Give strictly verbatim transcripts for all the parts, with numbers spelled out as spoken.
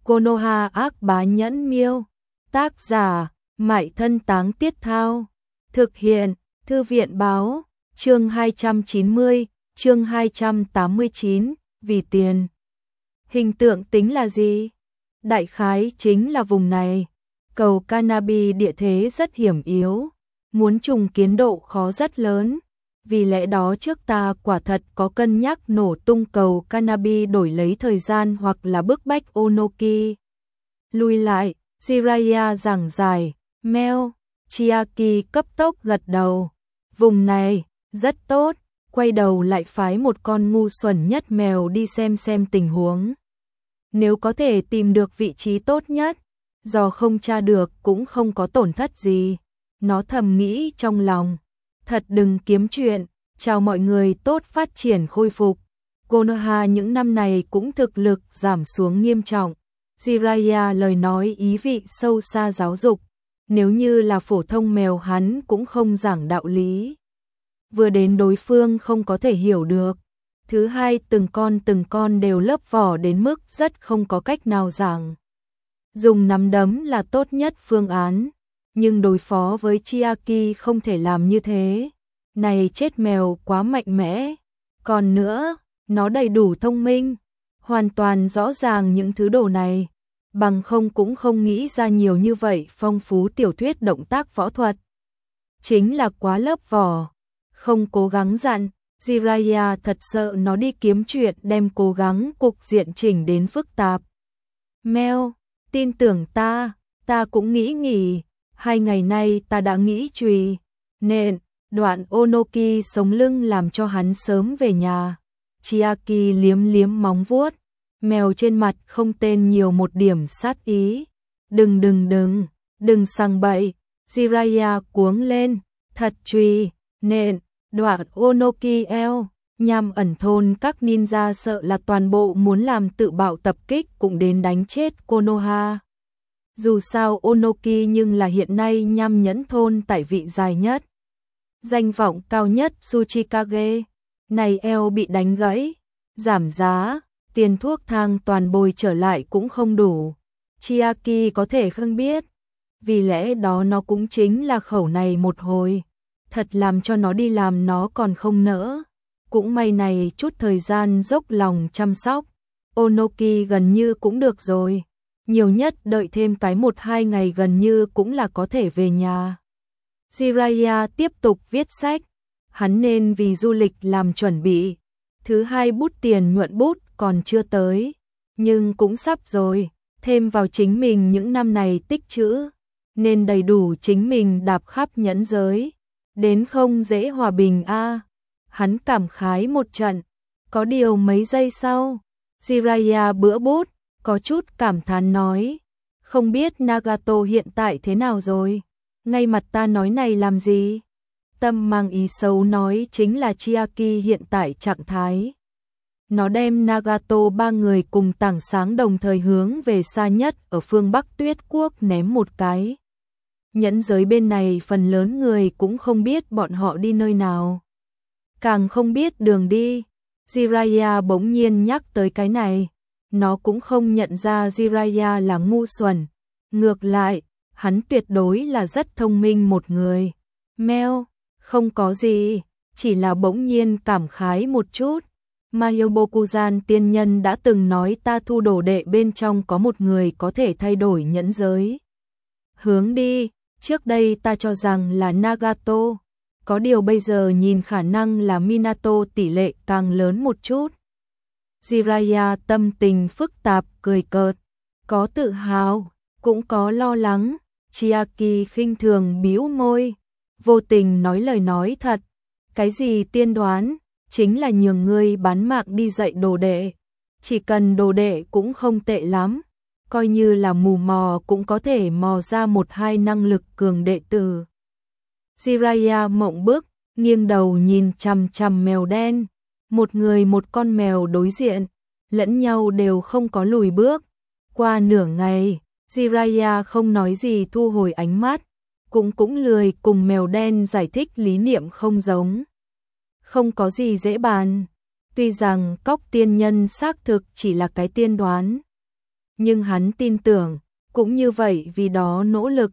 Konoha ác bá nhẫn miêu. Tác giả, Mại Thân Táng Tiết Thao. Thực hiện, Thư viện báo, chương hai trăm chín mươi, chương hai trăm tám mươi chín, vì tiền. Hình tượng tính là gì? Đại khái chính là vùng này. Cầu Canabi địa thế rất hiểm yếu, muốn trùng kiến độ khó rất lớn. Vì lẽ đó trước ta quả thật có cân nhắc nổ tung cầu Canabi đổi lấy thời gian hoặc là bức bách Onoki. Lùi lại, Jiraiya giảng giải, Meo, Chiaki cấp tốc gật đầu. Vùng này, rất tốt, quay đầu lại phái một con ngu xuẩn nhất mèo đi xem xem tình huống. Nếu có thể tìm được vị trí tốt nhất, do không tra được cũng không có tổn thất gì. Nó thầm nghĩ trong lòng. Thật đừng kiếm chuyện, chào mọi người tốt phát triển khôi phục. Konoha những năm này cũng thực lực giảm xuống nghiêm trọng. Jiraiya lời nói ý vị sâu xa giáo dục. Nếu như là phổ thông mèo hắn cũng không giảng đạo lý. Vừa đến đối phương không có thể hiểu được. Thứ hai từng con từng con đều lớp vỏ đến mức rất không có cách nào giảng. Dùng nắm đấm là tốt nhất phương án. Nhưng đối phó với Chiaki không thể làm như thế. Này chết mèo quá mạnh mẽ. Còn nữa, nó đầy đủ thông minh. Hoàn toàn rõ ràng những thứ đồ này. Bằng không cũng không nghĩ ra nhiều như vậy phong phú tiểu thuyết động tác võ thuật. Chính là quá lớp vỏ. Không cố gắng dặn, Jiraiya thật sợ nó đi kiếm chuyện đem cố gắng cục diện chỉnh đến phức tạp. Meo, tin tưởng ta, ta cũng nghĩ nghỉ. Hai ngày nay ta đã nghĩ chùy, nện, đoạn Onoki sống lưng làm cho hắn sớm về nhà. Chiaki liếm liếm móng vuốt, mèo trên mặt không tên nhiều một điểm sát ý. Đừng đừng đừng, đừng sằng bậy, Jiraiya cuống lên, thật chùy, nện, đoạn Onoki eo. Nhằm ẩn thôn các ninja sợ là toàn bộ muốn làm tự bạo tập kích cũng đến đánh chết Konoha. Dù sao Onoki nhưng là hiện nay nham nhẫn thôn tại vị dài nhất. Danh vọng cao nhất Tsuchikage. Này eo bị đánh gãy. Giảm giá, tiền thuốc thang toàn bồi trở lại cũng không đủ. Chiaki có thể không biết. Vì lẽ đó nó cũng chính là khẩu này một hồi. Thật làm cho nó đi làm nó còn không nỡ. Cũng may này chút thời gian dốc lòng chăm sóc. Onoki gần như cũng được rồi. Nhiều nhất đợi thêm cái một hai ngày gần như cũng là có thể về nhà. Jiraiya tiếp tục viết sách. Hắn nên vì du lịch làm chuẩn bị. Thứ hai bút tiền nhuận bút còn chưa tới. Nhưng cũng sắp rồi. Thêm vào chính mình những năm này tích trữ. Nên đầy đủ chính mình đạp khắp nhẫn giới. Đến không dễ hòa bình a. À. Hắn cảm khái một trận. Có điều mấy giây sau. Jiraiya bữa bút. Có chút cảm thán nói, không biết Nagato hiện tại thế nào rồi, ngay mặt ta nói này làm gì? Tâm mang ý xấu nói chính là Chiaki hiện tại trạng thái. Nó đem Nagato ba người cùng tảng sáng đồng thời hướng về xa nhất ở phương Bắc Tuyết Quốc ném một cái. Nhẫn giới bên này phần lớn người cũng không biết bọn họ đi nơi nào. Càng không biết đường đi. Jiraiya bỗng nhiên nhắc tới cái này. Nó cũng không nhận ra Jiraiya là ngu xuẩn. Ngược lại, hắn tuyệt đối là rất thông minh một người. Meo, không có gì, chỉ là bỗng nhiên cảm khái một chút. Mayobokuzan tiên nhân đã từng nói ta thu đồ đệ bên trong có một người có thể thay đổi nhẫn giới. Hướng đi, trước đây ta cho rằng là Nagato. Có điều bây giờ nhìn khả năng là Minato tỷ lệ càng lớn một chút. Jiraiya tâm tình phức tạp cười cợt, có tự hào, cũng có lo lắng. Chiaki khinh thường bĩu môi, vô tình nói lời nói thật. Cái gì tiên đoán, chính là nhường ngươi bán mạng đi dạy đồ đệ. Chỉ cần đồ đệ cũng không tệ lắm, coi như là mù mò cũng có thể mò ra một hai năng lực cường đệ tử. Jiraiya mộng bức, nghiêng đầu nhìn chằm chằm mèo đen. Một người một con mèo đối diện, lẫn nhau đều không có lùi bước. Qua nửa ngày, Jiraiya không nói gì thu hồi ánh mắt, cũng cũng lười cùng mèo đen giải thích lý niệm không giống. Không có gì dễ bàn, tuy rằng cóc tiên nhân xác thực chỉ là cái tiên đoán. Nhưng hắn tin tưởng, cũng như vậy vì đó nỗ lực,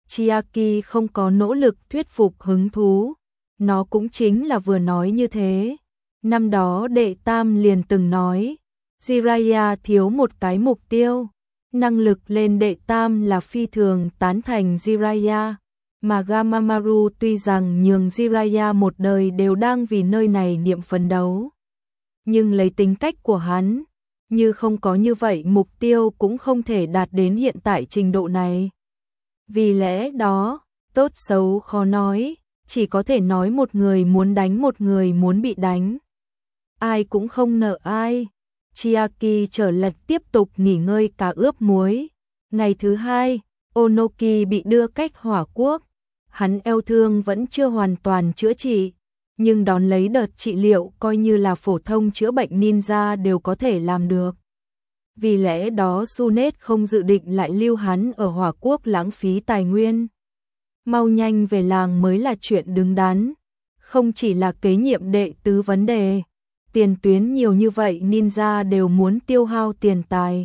Chiaki không có nỗ lực thuyết phục hứng thú, nó cũng chính là vừa nói như thế. Năm đó đệ tam liền từng nói, Jiraiya thiếu một cái mục tiêu, năng lực lên đệ tam là phi thường tán thành Jiraiya, mà Gamamaru tuy rằng nhường Jiraiya một đời đều đang vì nơi này niệm phấn đấu. Nhưng lấy tính cách của hắn, như không có như vậy mục tiêu cũng không thể đạt đến hiện tại trình độ này. Vì lẽ đó, tốt xấu khó nói, chỉ có thể nói một người muốn đánh một người muốn bị đánh. Ai cũng không nợ ai. Chiaki trở lật tiếp tục nghỉ ngơi cá ướp muối. Ngày thứ hai, Onoki bị đưa cách hỏa quốc. Hắn eo thương vẫn chưa hoàn toàn chữa trị, nhưng đón lấy đợt trị liệu coi như là phổ thông chữa bệnh ninja đều có thể làm được. Vì lẽ đó Sunet không dự định lại lưu hắn ở hỏa quốc lãng phí tài nguyên. Mau nhanh về làng mới là chuyện đứng đắn, không chỉ là kế nhiệm đệ tứ vấn đề. Tiền tuyến nhiều như vậy ninja đều muốn tiêu hao tiền tài.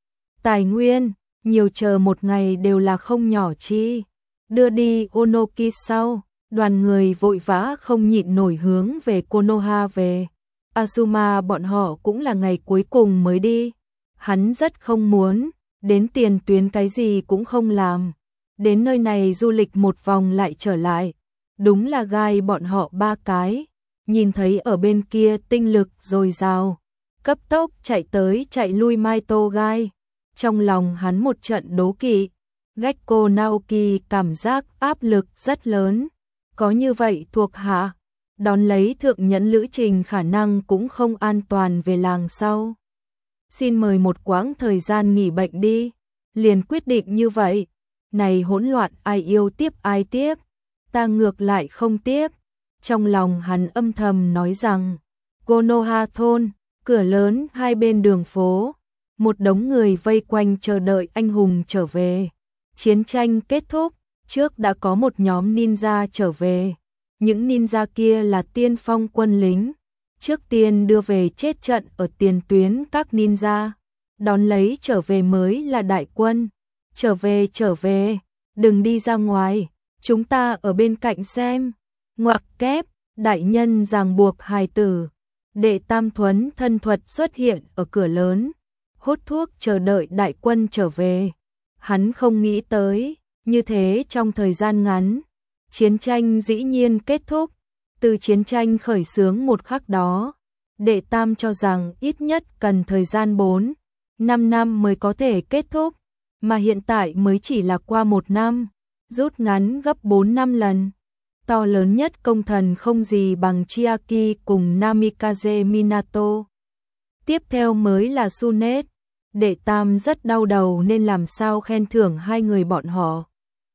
Tài nguyên, nhiều chờ một ngày đều là không nhỏ chi. Đưa đi Onoki sau, đoàn người vội vã không nhịn nổi hướng về Konoha về. Azuma bọn họ cũng là ngày cuối cùng mới đi. Hắn rất không muốn, đến tiền tuyến cái gì cũng không làm. Đến nơi này du lịch một vòng lại trở lại. Đúng là gai bọn họ ba cái. Nhìn thấy ở bên kia tinh lực dồi dào, cấp tốc chạy tới chạy lui Maito gai. Trong lòng hắn một trận đố kỵ. Gekko Naoki cảm giác áp lực rất lớn. Có như vậy thuộc hạ, đón lấy thượng nhẫn lữ trình khả năng cũng không an toàn về làng sau. Xin mời một quãng thời gian nghỉ bệnh đi. Liền quyết định như vậy. Này hỗn loạn ai yêu tiếp ai tiếp. Ta ngược lại không tiếp. Trong lòng hắn âm thầm nói rằng, Konoha thôn, cửa lớn hai bên đường phố, một đống người vây quanh chờ đợi anh hùng trở về. Chiến tranh kết thúc, trước đã có một nhóm ninja trở về. Những ninja kia là tiên phong quân lính, trước tiên đưa về chết trận ở tiền tuyến các ninja, đón lấy trở về mới là đại quân. Trở về trở về, đừng đi ra ngoài, chúng ta ở bên cạnh xem. Ngoặc kép, đại nhân ràng buộc hài tử. Đệ Tam Thuấn thân thuật xuất hiện ở cửa lớn, hút thuốc chờ đợi đại quân trở về. Hắn không nghĩ tới, như thế trong thời gian ngắn, chiến tranh dĩ nhiên kết thúc. Từ chiến tranh khởi xướng một khắc đó, Đệ Tam cho rằng ít nhất cần thời gian bốn, năm năm mới có thể kết thúc, mà hiện tại mới chỉ là qua một năm, rút ngắn gấp bốn năm lần. To lớn nhất công thần không gì bằng Chiaki cùng Namikaze Minato. Tiếp theo mới là Sunet. Đệ Tam rất đau đầu nên làm sao khen thưởng hai người bọn họ.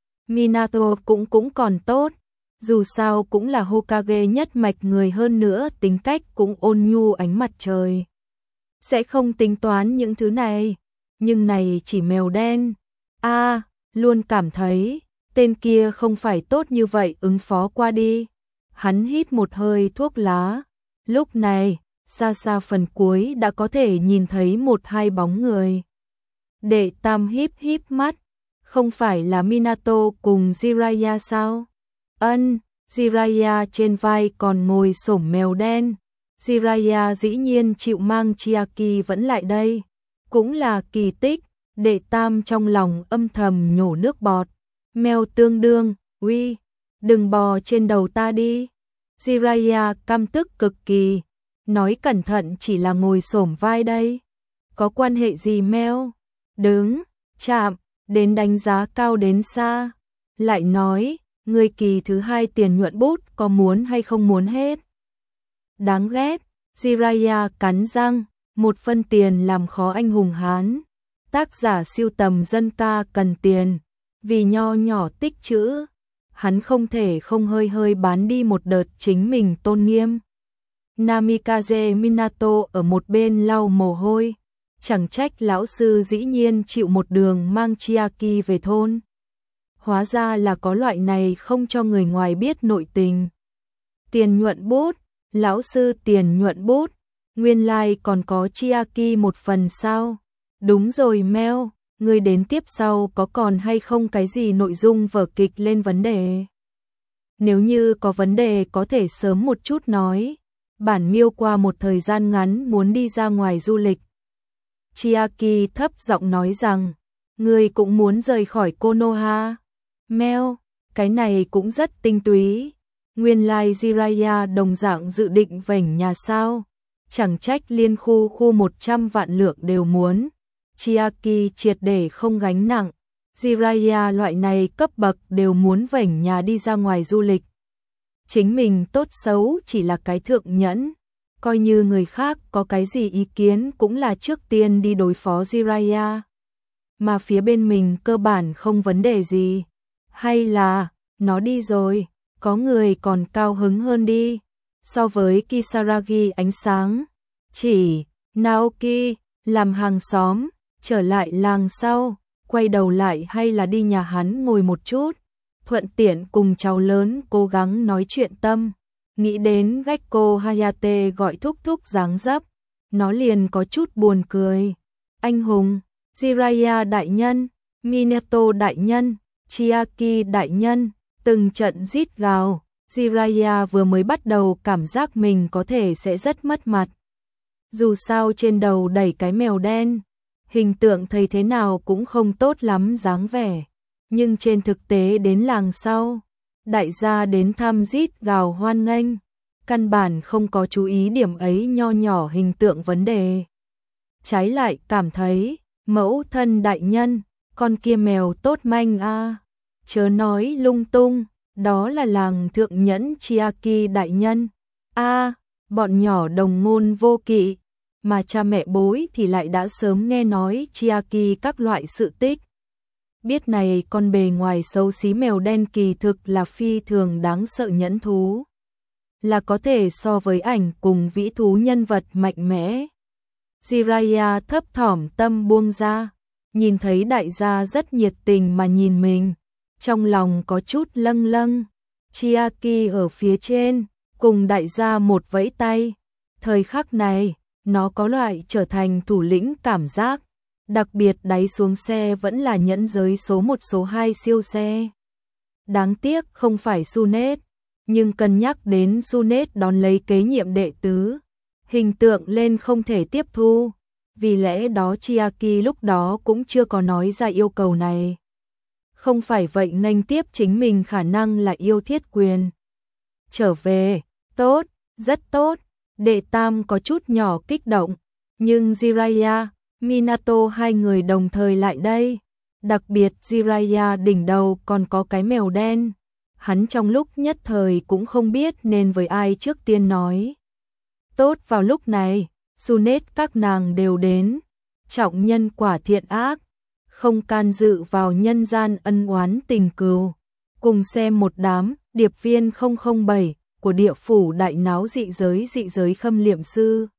Minato cũng cũng còn tốt, dù sao cũng là Hokage nhất mạch người hơn nữa tính cách cũng ôn nhu ánh mặt trời. Sẽ không tính toán những thứ này, nhưng này chỉ mèo đen. A, à, luôn cảm thấy tên kia không phải tốt như vậy ứng phó qua đi. Hắn hít một hơi thuốc lá. Lúc này, xa xa phần cuối đã có thể nhìn thấy một hai bóng người. Đệ Tam híp híp mắt. Không phải là Minato cùng Jiraiya sao? Ân, Jiraiya trên vai còn ngồi xổm mèo đen. Jiraiya dĩ nhiên chịu mang Chiaki vẫn lại đây. Cũng là kỳ tích. Đệ Tam trong lòng âm thầm nhổ nước bọt. Mèo tương đương, uy, đừng bò trên đầu ta đi. Jiraiya căm tức cực kỳ, nói cẩn thận chỉ là ngồi xổm vai đây. Có quan hệ gì mèo? Đứng, chạm, đến đánh giá cao đến xa. Lại nói, người kỳ thứ hai tiền nhuận bút có muốn hay không muốn hết. Đáng ghét, Jiraiya cắn răng, một phân tiền làm khó anh hùng Hán. Tác giả siêu tầm dân ca cần tiền. Vì nho nhỏ tích chữ, hắn không thể không hơi hơi bán đi một đợt chính mình tôn nghiêm. Namikaze Minato ở một bên lau mồ hôi, chẳng trách lão sư dĩ nhiên chịu một đường mang Chiaki về thôn. Hóa ra là có loại này không cho người ngoài biết nội tình. Tiền nhuận bút, lão sư tiền nhuận bút, nguyên lai like còn có Chiaki một phần sao? Đúng rồi Mel, ngươi đến tiếp sau có còn hay không cái gì nội dung vở kịch lên vấn đề? Nếu như có vấn đề có thể sớm một chút nói. Bản miêu qua một thời gian ngắn muốn đi ra ngoài du lịch. Chiaki thấp giọng nói rằng, ngươi cũng muốn rời khỏi Konoha. Mel, cái này cũng rất tinh túy. Nguyên lai Jiraiya đồng dạng dự định vảnh nhà sao. Chẳng trách liên khu khu một trăm vạn lượng đều muốn. Chiaki triệt để không gánh nặng. Jiraiya loại này cấp bậc đều muốn vảnh nhà đi ra ngoài du lịch. Chính mình tốt xấu chỉ là cái thượng nhẫn. Coi như người khác có cái gì ý kiến cũng là trước tiên đi đối phó Jiraiya. Mà phía bên mình cơ bản không vấn đề gì. Hay là, nó đi rồi, có người còn cao hứng hơn đi. So với Kisaragi ánh sáng, chỉ, Naoki, làm hàng xóm, trở lại làng sau, quay đầu lại hay là đi nhà hắn ngồi một chút. Thuận tiện cùng cháu lớn cố gắng nói chuyện tâm. Nghĩ đến Gecko Hayate gọi thúc thúc dáng dấp, nó liền có chút buồn cười. Anh hùng, Jiraiya đại nhân, Minato đại nhân, Chiaki đại nhân, từng trận rít gào. Jiraiya vừa mới bắt đầu cảm giác mình có thể sẽ rất mất mặt. Dù sao trên đầu đẩy cái mèo đen, hình tượng thấy thế nào cũng không tốt lắm dáng vẻ. Nhưng trên thực tế đến làng sau, đại gia đến thăm rít gào hoan nghênh, căn bản không có chú ý điểm ấy nho nhỏ hình tượng vấn đề. Trái lại cảm thấy, mẫu thân đại nhân, con kia mèo tốt manh a, chớ nói lung tung, đó là làng thượng nhẫn Chiaki đại nhân. A, bọn nhỏ đồng ngôn vô kỵ, mà cha mẹ bối thì lại đã sớm nghe nói Chiaki các loại sự tích. Biết này con bề ngoài xấu xí mèo đen kỳ thực là phi thường đáng sợ nhẫn thú. Là có thể so với ảnh cùng vĩ thú nhân vật mạnh mẽ. Jiraiya thấp thỏm tâm buông ra, nhìn thấy đại gia rất nhiệt tình mà nhìn mình. Trong lòng có chút lâng lâng, Chiaki ở phía trên, cùng đại gia một vẫy tay. Thời khắc này, nó có loại trở thành thủ lĩnh cảm giác. Đặc biệt đáy xuống xe vẫn là nhẫn giới số một số hai siêu xe. Đáng tiếc không phải Sunet, nhưng cân nhắc đến Sunet đón lấy kế nhiệm đệ tứ. Hình tượng lên không thể tiếp thu, vì lẽ đó Chiaki lúc đó cũng chưa có nói ra yêu cầu này. Không phải vậy nghênh tiếp chính mình khả năng là yêu thiết quyền. Trở về, tốt, rất tốt, đệ tam có chút nhỏ kích động, nhưng Jiraiya, Minato hai người đồng thời lại đây. Đặc biệt Jiraiya đỉnh đầu còn có cái mèo đen. Hắn trong lúc nhất thời cũng không biết nên với ai trước tiên nói. Tốt vào lúc này, Sunet các nàng đều đến. Trọng nhân quả thiện ác, không can dự vào nhân gian ân oán tình cừu. Cùng xem một đám điệp viên không không bảy của địa phủ đại náo dị giới dị giới khâm liệm sư.